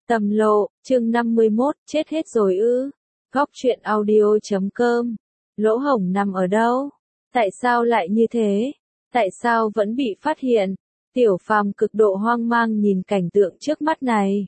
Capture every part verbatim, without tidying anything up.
Tầm lộ, chương năm mươi mốt, chết hết rồi ư? Góc truyện audio chấm com. Lỗ hổng nằm ở đâu? Tại sao lại như thế? Tại sao vẫn bị phát hiện? Tiểu Phàm cực độ hoang mang nhìn cảnh tượng trước mắt này.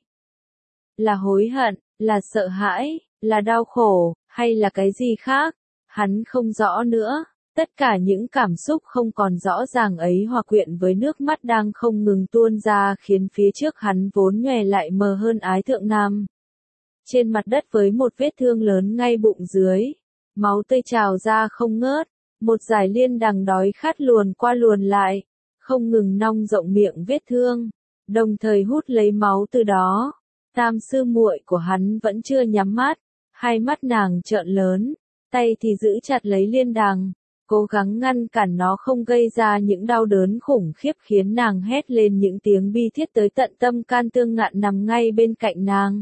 Là hối hận, là sợ hãi, là đau khổ, hay là cái gì khác? Hắn không rõ nữa. Tất cả những cảm xúc không còn rõ ràng ấy hòa quyện với nước mắt đang không ngừng tuôn ra khiến phía trước hắn vốn nhòe lại mờ hơn Ái Thượng Nam. Trên mặt đất với một vết thương lớn ngay bụng dưới, máu tươi trào ra không ngớt, một dải liên đằng đói khát luồn qua luồn lại, không ngừng nong rộng miệng vết thương, đồng thời hút lấy máu từ đó. Tam sư muội của hắn vẫn chưa nhắm mắt, hai mắt nàng trợn lớn, tay thì giữ chặt lấy liên đằng, cố gắng ngăn cản nó không gây ra những đau đớn khủng khiếp khiến nàng hét lên những tiếng bi thiết tới tận tâm can. Tương Ngạn nằm ngay bên cạnh nàng.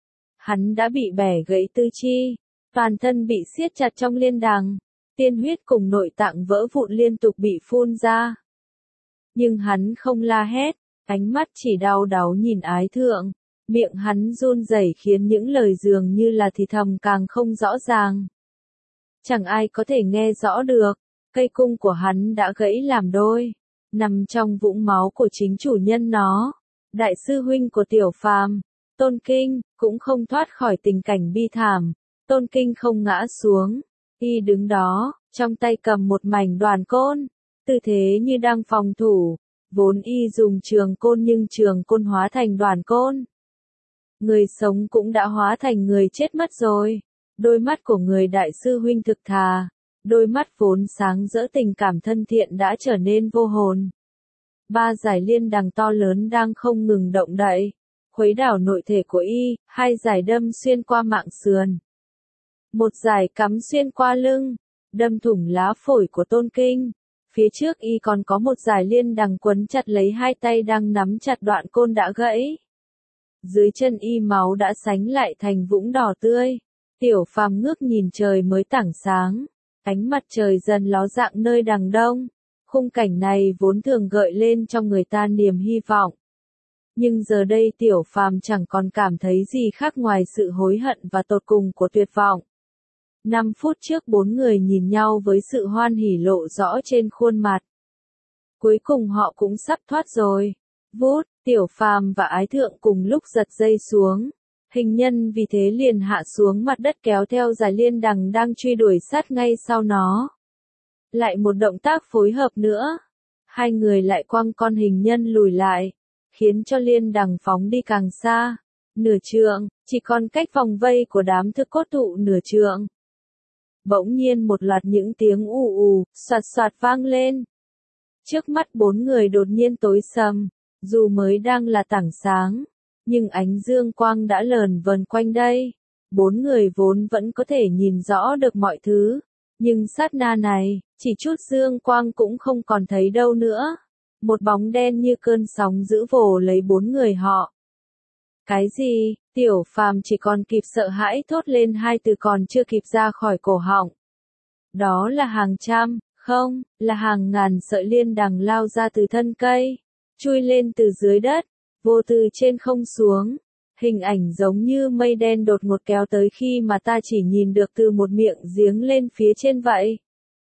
Hắn đã bị bẻ gãy tứ chi, toàn thân bị siết chặt trong liên đằng, tiên huyết cùng nội tạng vỡ vụn liên tục bị phun ra. Nhưng hắn không la hét, ánh mắt chỉ đau đáu nhìn Ái Thượng, miệng hắn run rẩy khiến những lời dường như là thì thầm càng không rõ ràng. Chẳng ai có thể nghe rõ được, cây cung của hắn đã gãy làm đôi, nằm trong vũng máu của chính chủ nhân nó. Đại sư huynh của Tiểu Phàm, Tôn Kinh, cũng không thoát khỏi tình cảnh bi thảm. Tôn Kinh không ngã xuống, y đứng đó, trong tay cầm một mảnh đoàn côn, tư thế như đang phòng thủ. Vốn y dùng trường côn nhưng trường côn hóa thành đoàn côn. Người sống cũng đã hóa thành người chết mất rồi. Đôi mắt của người đại sư huynh thực thà, đôi mắt vốn sáng rỡ tình cảm thân thiện đã trở nên vô hồn. Ba dải liên đằng to lớn đang không ngừng động đậy, khuấy đảo nội thể của y, hai dải đâm xuyên qua mạng sườn. Một dải cắm xuyên qua lưng, đâm thủng lá phổi của Tôn Kinh. Phía trước y còn có một dải liên đằng quấn chặt lấy hai tay đang nắm chặt đoạn côn đã gãy. Dưới chân y máu đã sánh lại thành vũng đỏ tươi. Tiểu Phàm ngước nhìn trời mới tảng sáng, ánh mặt trời dần ló dạng nơi đằng đông. Khung cảnh này vốn thường gợi lên trong người ta niềm hy vọng. Nhưng giờ đây Tiểu Phàm chẳng còn cảm thấy gì khác ngoài sự hối hận và tột cùng của tuyệt vọng. Năm phút trước bốn người nhìn nhau với sự hoan hỉ lộ rõ trên khuôn mặt. Cuối cùng họ cũng sắp thoát rồi. Vút, Tiểu Phàm và Ái Thượng cùng lúc giật dây xuống. Hình nhân vì thế liền hạ xuống mặt đất kéo theo dải liên đằng đang truy đuổi sát ngay sau nó. Lại một động tác phối hợp nữa. Hai người lại quăng con hình nhân lùi lại, khiến cho liên đằng phóng đi càng xa. Nửa trượng, chỉ còn cách vòng vây của đám thực cốt thụ nửa trượng. Bỗng nhiên một loạt những tiếng ù ù, soạt soạt vang lên. Trước mắt bốn người đột nhiên tối sầm, dù mới đang là tảng sáng. Nhưng ánh dương quang đã lờn vờn quanh đây. Bốn người vốn vẫn có thể nhìn rõ được mọi thứ. Nhưng sát na này, chỉ chút dương quang cũng không còn thấy đâu nữa. Một bóng đen như cơn sóng dữ vồ lấy bốn người họ. Cái gì? Tiểu Phàm chỉ còn kịp sợ hãi thốt lên hai từ còn chưa kịp ra khỏi cổ họng. Đó là hàng trăm, không, là hàng ngàn sợi liên đằng lao ra từ thân cây, chui lên từ dưới đất. Vô từ trên không xuống, hình ảnh giống như mây đen đột ngột kéo tới khi mà ta chỉ nhìn được từ một miệng giếng lên phía trên vậy.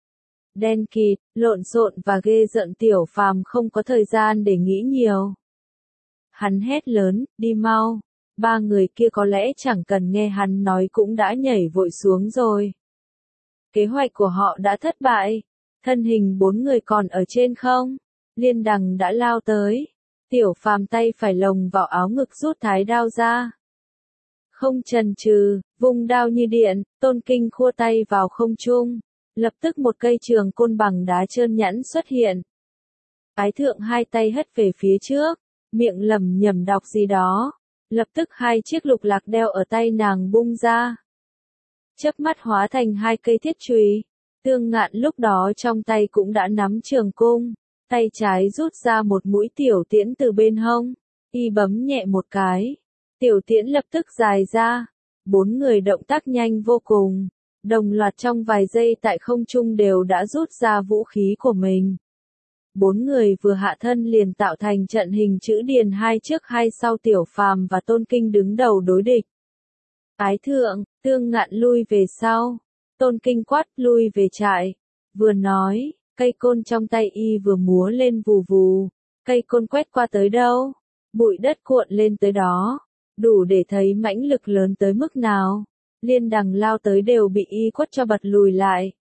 Đen kịt, lộn xộn và ghê rợn. Tiểu Phàm không có thời gian để nghĩ nhiều. Hắn hét lớn, đi mau. Ba người kia có lẽ chẳng cần nghe hắn nói cũng đã nhảy vội xuống rồi. Kế hoạch của họ đã thất bại. Thân hình bốn người còn ở trên không. Liên đằng đã lao tới. Tiểu Phàm tay phải lồng vào áo ngực rút thái đao ra. Không chần chừ, vung đao như điện, Tôn Kinh khua tay vào không trung. Lập tức một cây trường côn bằng đá trơn nhẵn xuất hiện. Ái Thượng hai tay hất về phía trước, miệng lẩm nhẩm đọc gì đó. Lập tức hai chiếc lục lạc đeo ở tay nàng bung ra. Chớp mắt hóa thành hai cây thiết chùy. Tương Ngạn lúc đó trong tay cũng đã nắm trường cung. Tay trái rút ra một mũi tiểu tiễn từ bên hông, y bấm nhẹ một cái. Tiểu tiễn lập tức dài ra. Bốn người động tác nhanh vô cùng, đồng loạt trong vài giây tại không trung đều đã rút ra vũ khí của mình. bốn người vừa hạ thân liền tạo thành trận hình chữ điền hai trước hai sau Tiểu Phàm và Tôn Kinh đứng đầu đối địch. Ái thượng, Tương Ngạn lui về sau, Tôn Kinh quát lui về trại, vừa nói, cây côn trong tay y vừa múa lên vù vù, cây côn quét qua tới đâu, bụi đất cuộn lên tới đó, đủ để thấy mãnh lực lớn tới mức nào, liên đằng lao tới đều bị y quất cho bật lùi lại.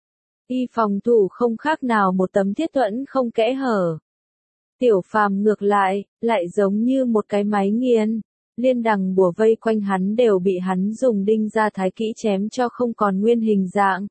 Y phòng thủ không khác nào một tấm thiết thuẫn không kẽ hở. Tiểu Phàm ngược lại, lại giống như một cái máy nghiền, liên đằng bùa vây quanh hắn đều bị hắn dùng đinh ra thái kỹ chém cho không còn nguyên hình dạng.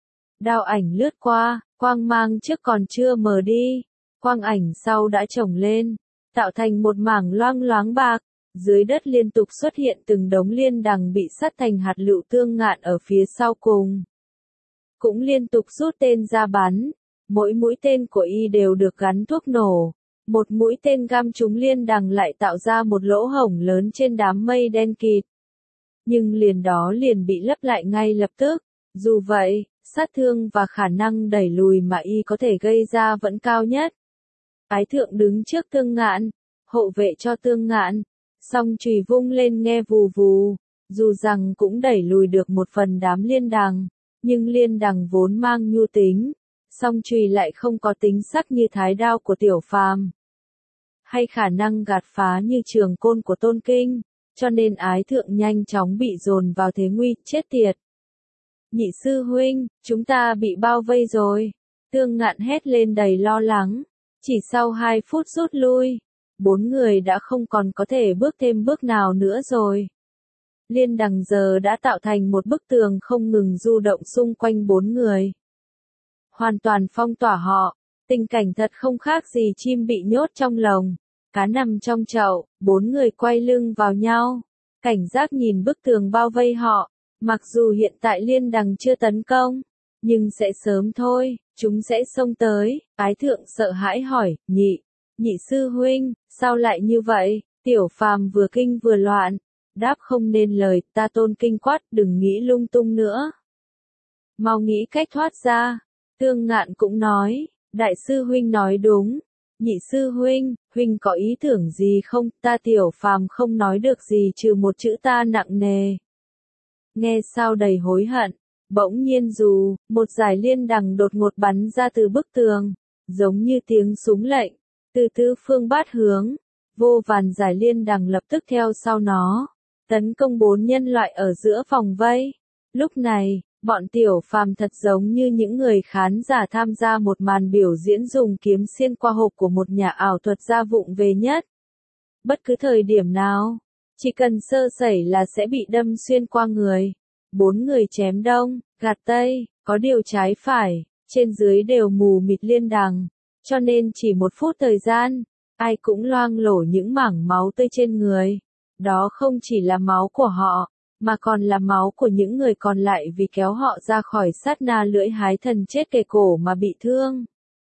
Đao ảnh lướt qua, quang mang trước còn chưa mờ đi, quang ảnh sau đã chồng lên, tạo thành một mảng loang loáng bạc, dưới đất liên tục xuất hiện từng đống liên đằng bị sắt thành hạt lựu. Tương Ngạn ở phía sau cùng cũng liên tục rút tên ra bắn, mỗi mũi tên của y đều được gắn thuốc nổ, một mũi tên găm trúng liên đằng lại tạo ra một lỗ hổng lớn trên đám mây đen kịt. Nhưng liền đó liền bị lấp lại ngay lập tức, dù vậy, sát thương và khả năng đẩy lùi mà y có thể gây ra vẫn cao nhất. Ái thượng đứng trước Tương Ngạn, hộ vệ cho Tương Ngạn, song chùy vung lên nghe vù vù, dù rằng cũng đẩy lùi được một phần đám liên đằng, nhưng liên đằng vốn mang nhu tính, song chùy lại không có tính sắc như thái đao của Tiểu Phàm, hay khả năng gạt phá như trường côn của Tôn Kinh, cho nên Ái thượng nhanh chóng bị dồn vào thế nguy, chết tiệt. Nhị sư huynh, chúng ta bị bao vây rồi. Tương Ngạn hét lên đầy lo lắng, chỉ sau hai phút rút lui, bốn người đã không còn có thể bước thêm bước nào nữa rồi. Liên đằng giờ đã tạo thành một bức tường không ngừng du động xung quanh bốn người, hoàn toàn phong tỏa họ, tình cảnh thật không khác gì chim bị nhốt trong lồng, cá nằm trong chậu. Bốn người quay lưng vào nhau, cảnh giác nhìn bức tường bao vây họ, mặc dù hiện tại liên đằng chưa tấn công, nhưng sẽ sớm thôi, chúng sẽ xông tới. Ái thượng sợ hãi hỏi, nhị, nhị sư huynh, sao lại như vậy? Tiểu Phàm vừa kinh vừa loạn, đáp không nên lời. Ta Tôn Kinh quát, đừng nghĩ lung tung nữa, mau nghĩ cách thoát ra. Tương Ngạn cũng nói, đại sư huynh nói đúng. Nhị sư huynh, huynh có ý tưởng gì không? Ta Tiểu Phàm không nói được gì trừ một chữ ta nặng nề. Nghe sao đầy hối hận. Bỗng nhiên dù, một dải liên đằng đột ngột bắn ra từ bức tường, giống như tiếng súng lệnh, từ tứ phương bát hướng, vô vàn dải liên đằng lập tức theo sau nó, tấn công bốn nhân loại ở giữa vòng vây. Lúc này, bọn Tiểu Phàm thật giống như những người khán giả tham gia một màn biểu diễn dùng kiếm xiên qua hộp của một nhà ảo thuật gia vụng về nhất. Bất cứ thời điểm nào, chỉ cần sơ sẩy là sẽ bị đâm xuyên qua người. Bốn người chém đông, gạt tây, có điều trái phải, trên dưới đều mù mịt liên đằng, cho nên chỉ một phút thời gian, ai cũng loang lổ những mảng máu tươi trên người. Đó không chỉ là máu của họ, mà còn là máu của những người còn lại vì kéo họ ra khỏi sát na lưỡi hái thần chết kề cổ mà bị thương.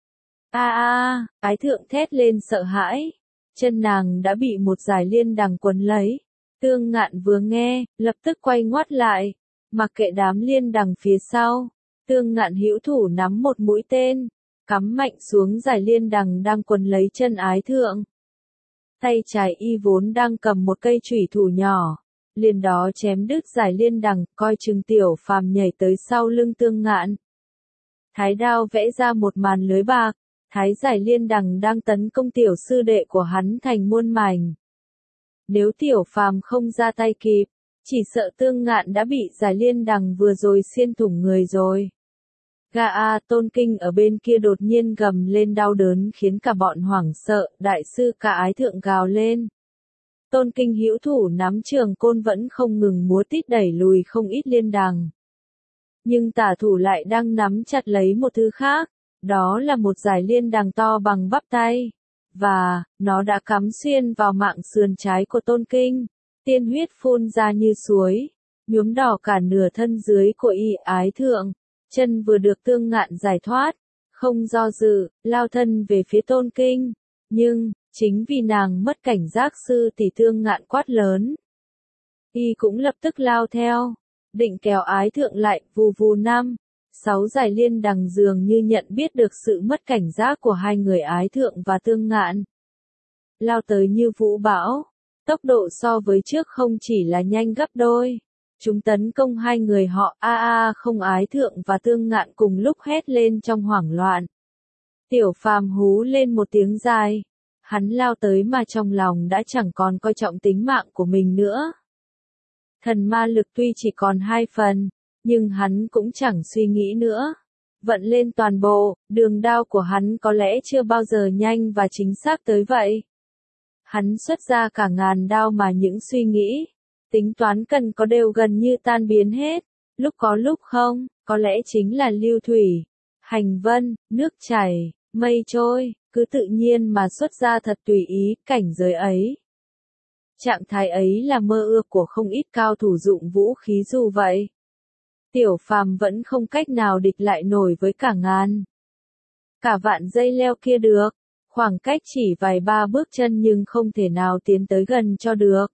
A a, Ái thượng thét lên sợ hãi, chân nàng đã bị một dải liên đằng quấn lấy. Tương Ngạn vừa nghe, lập tức quay ngoắt lại, mặc kệ đám liên đằng phía sau. Tương Ngạn hữu thủ nắm một mũi tên, cắm mạnh xuống dải liên đằng đang quấn lấy chân Ái thượng. Tay trái y vốn đang cầm một cây chủy thủ nhỏ, liền đó chém đứt dải liên đằng, coi chừng Tiểu Phàm nhảy tới sau lưng Tương Ngạn. Thái đao vẽ ra một màn lưới bạc, thái dải liên đằng đang tấn công tiểu sư đệ của hắn thành muôn mảnh. Nếu Tiểu Phàm không ra tay kịp, chỉ sợ Tương Ngạn đã bị dải liên đằng vừa rồi xiên thủng người rồi. Ga a, Tôn Kinh ở bên kia đột nhiên gầm lên đau đớn khiến cả bọn hoảng sợ. Đại sư cả Ái thượng gào lên. Tôn Kinh hữu thủ nắm trường côn vẫn không ngừng múa tít đẩy lùi không ít liên đằng. Nhưng tả thủ lại đang nắm chặt lấy một thứ khác, đó là một dải liên đằng to bằng bắp tay. Và, nó đã cắm xuyên vào mạng sườn trái của Tôn Kinh. Tiên huyết phun ra như suối, nhuốm đỏ cả nửa thân dưới của y. Ái thượng, chân vừa được Tương Ngạn giải thoát, không do dự, lao thân về phía Tôn Kinh. Nhưng, chính vì nàng mất cảnh giác sư thì Tương Ngạn quát lớn. Y cũng lập tức lao theo, định kéo Ái thượng lại, vù vù năm, Sáu giải liên đằng dường như nhận biết được sự mất cảnh giác của hai người Ái Thượng và Tương Ngạn. Lao tới như vũ bão, tốc độ so với trước không chỉ là nhanh gấp đôi. Chúng tấn công hai người họ, a a không Ái Thượng và Tương Ngạn cùng lúc hét lên trong hoảng loạn. Tiểu Phàm hú lên một tiếng dài. Hắn lao tới mà trong lòng đã chẳng còn coi trọng tính mạng của mình nữa. Thần ma lực tuy chỉ còn hai phần, nhưng hắn cũng chẳng suy nghĩ nữa. Vận lên toàn bộ, đường đao của hắn có lẽ chưa bao giờ nhanh và chính xác tới vậy. Hắn xuất ra cả ngàn đao mà những suy nghĩ, tính toán cần có đều gần như tan biến hết. Lúc có lúc không, có lẽ chính là lưu thủy, hành vân, nước chảy, mây trôi, cứ tự nhiên mà xuất ra thật tùy ý, cảnh giới ấy. Trạng thái ấy là mơ ước của không ít cao thủ dụng vũ khí dù vậy. Tiểu Phàm vẫn không cách nào địch lại nổi với cả ngàn. Cả vạn dây leo kia được, khoảng cách chỉ vài ba bước chân nhưng không thể nào tiến tới gần cho được.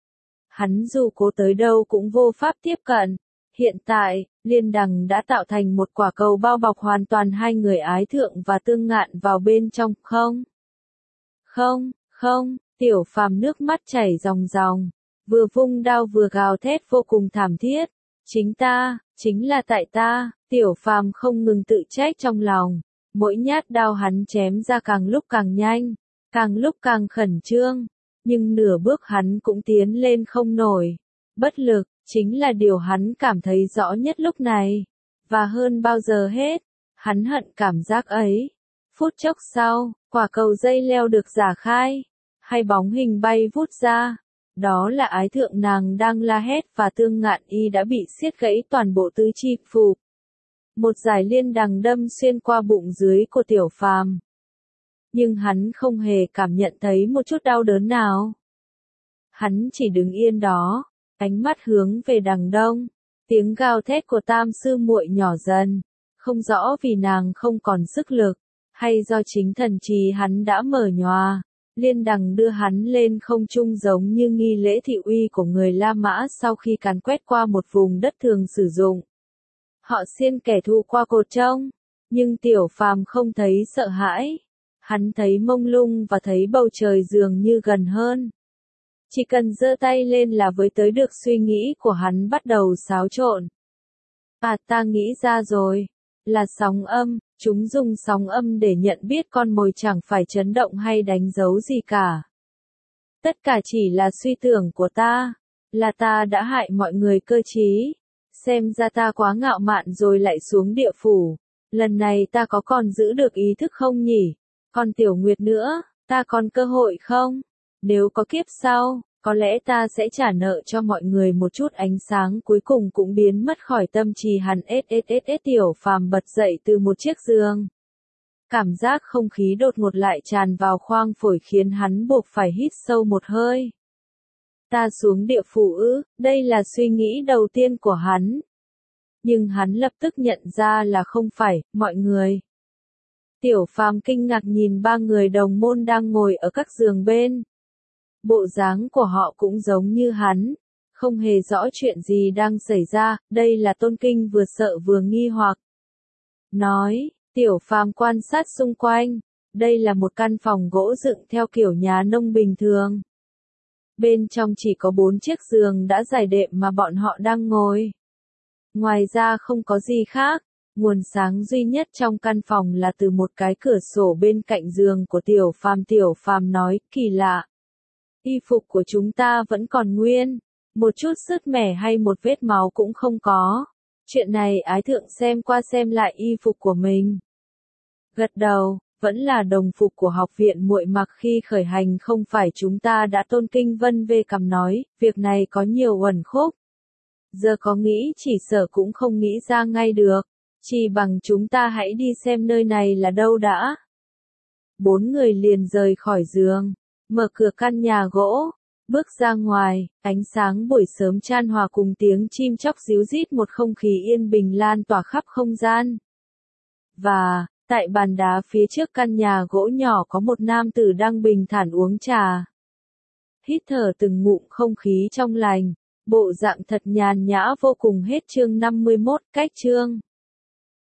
Hắn dù cố tới đâu cũng vô pháp tiếp cận. Hiện tại, liên đằng đã tạo thành một quả cầu bao bọc hoàn toàn hai người Ái Thượng và Tương Ngạn vào bên trong, không? Không, không, Tiểu Phàm nước mắt chảy ròng ròng, vừa vung đao vừa gào thét vô cùng thảm thiết. Chính ta, chính là tại ta, Tiểu Phàm không ngừng tự trách trong lòng. Mỗi nhát đao hắn chém ra càng lúc càng nhanh, càng lúc càng khẩn trương, nhưng nửa bước hắn cũng tiến lên không nổi. Bất lực, chính là điều hắn cảm thấy rõ nhất lúc này. Và hơn bao giờ hết, hắn hận cảm giác ấy. Phút chốc sau, quả cầu dây leo được rả khai, hai bóng hình bay vút ra. Đó là Ái Thượng, nàng đang la hét và Tương Ngạn y đã bị xiết gãy toàn bộ tứ chi phủ. Một giải liên đằng đâm xuyên qua bụng dưới của Tiểu Phàm. Nhưng hắn không hề cảm nhận thấy một chút đau đớn nào. Hắn chỉ đứng yên đó, ánh mắt hướng về đằng đông. Tiếng gào thét của Tam sư muội nhỏ dần, không rõ vì nàng không còn sức lực, hay do chính thần trí hắn đã mở nhòa. Liên đằng đưa hắn lên không trung giống như nghi lễ thị uy của người La Mã sau khi càn quét qua một vùng đất thường sử dụng. Họ xiên kẻ thù qua cột trông, nhưng Tiểu Phàm không thấy sợ hãi. Hắn thấy mông lung và thấy bầu trời dường như gần hơn. Chỉ cần giơ tay lên là với tới được suy nghĩ của hắn bắt đầu xáo trộn. À, ta nghĩ ra rồi, là sóng âm, chúng dùng sóng âm để nhận biết con mồi, chẳng phải chấn động hay đánh dấu gì cả. Tất cả chỉ là suy tưởng của ta, là ta đã hại mọi người cơ trí. Xem ra ta quá ngạo mạn rồi lại xuống địa phủ. Lần này ta có còn giữ được ý thức không nhỉ? Còn Tiểu Nguyệt nữa, ta còn cơ hội không? Nếu có kiếp sau, có lẽ ta sẽ trả nợ cho mọi người một chút ánh sáng cuối cùng cũng biến mất khỏi tâm trí hắn. Sss Tiểu Phàm bật dậy từ một chiếc giường. Cảm giác không khí đột ngột lại tràn vào khoang phổi khiến hắn buộc phải hít sâu một hơi. Ta xuống địa phủ ư, đây là suy nghĩ đầu tiên của hắn. Nhưng hắn lập tức nhận ra là không phải, mọi người. Tiểu Phàm kinh ngạc nhìn ba người đồng môn đang ngồi ở các giường bên. Bộ dáng của họ cũng giống như hắn, không hề rõ chuyện gì đang xảy ra. Đây là Tôn Kinh vừa sợ vừa nghi hoặc. Nói, Tiểu Phàm quan sát xung quanh, đây là một căn phòng gỗ dựng theo kiểu nhà nông bình thường. Bên trong chỉ có bốn chiếc giường đã trải đệm mà bọn họ đang ngồi. Ngoài ra không có gì khác, nguồn sáng duy nhất trong căn phòng là từ một cái cửa sổ bên cạnh giường của Tiểu Phàm. Tiểu Phàm nói, kỳ lạ. Y phục của chúng ta vẫn còn nguyên, một chút sứt mẻ hay một vết máu cũng không có. Chuyện này Ái Thượng xem qua xem lại y phục của mình. Gật đầu, vẫn là đồng phục của học viện muội mặc khi khởi hành, không phải chúng ta đã. Tôn Kinh vân về cằm nói, việc này có nhiều uẩn khúc. Giờ có nghĩ chỉ sợ cũng không nghĩ ra ngay được, chỉ bằng chúng ta hãy đi xem nơi này là đâu đã. Bốn người liền rời khỏi giường, mở cửa căn nhà gỗ, bước ra ngoài, ánh sáng buổi sớm chan hòa cùng tiếng chim chóc ríu rít, một không khí yên bình lan tỏa khắp không gian. Và, tại bàn đá phía trước căn nhà gỗ nhỏ có một nam tử đang bình thản uống trà. Hít thở từng ngụm không khí trong lành, bộ dạng thật nhàn nhã vô cùng. Hết chương năm mươi mốt, cách chương.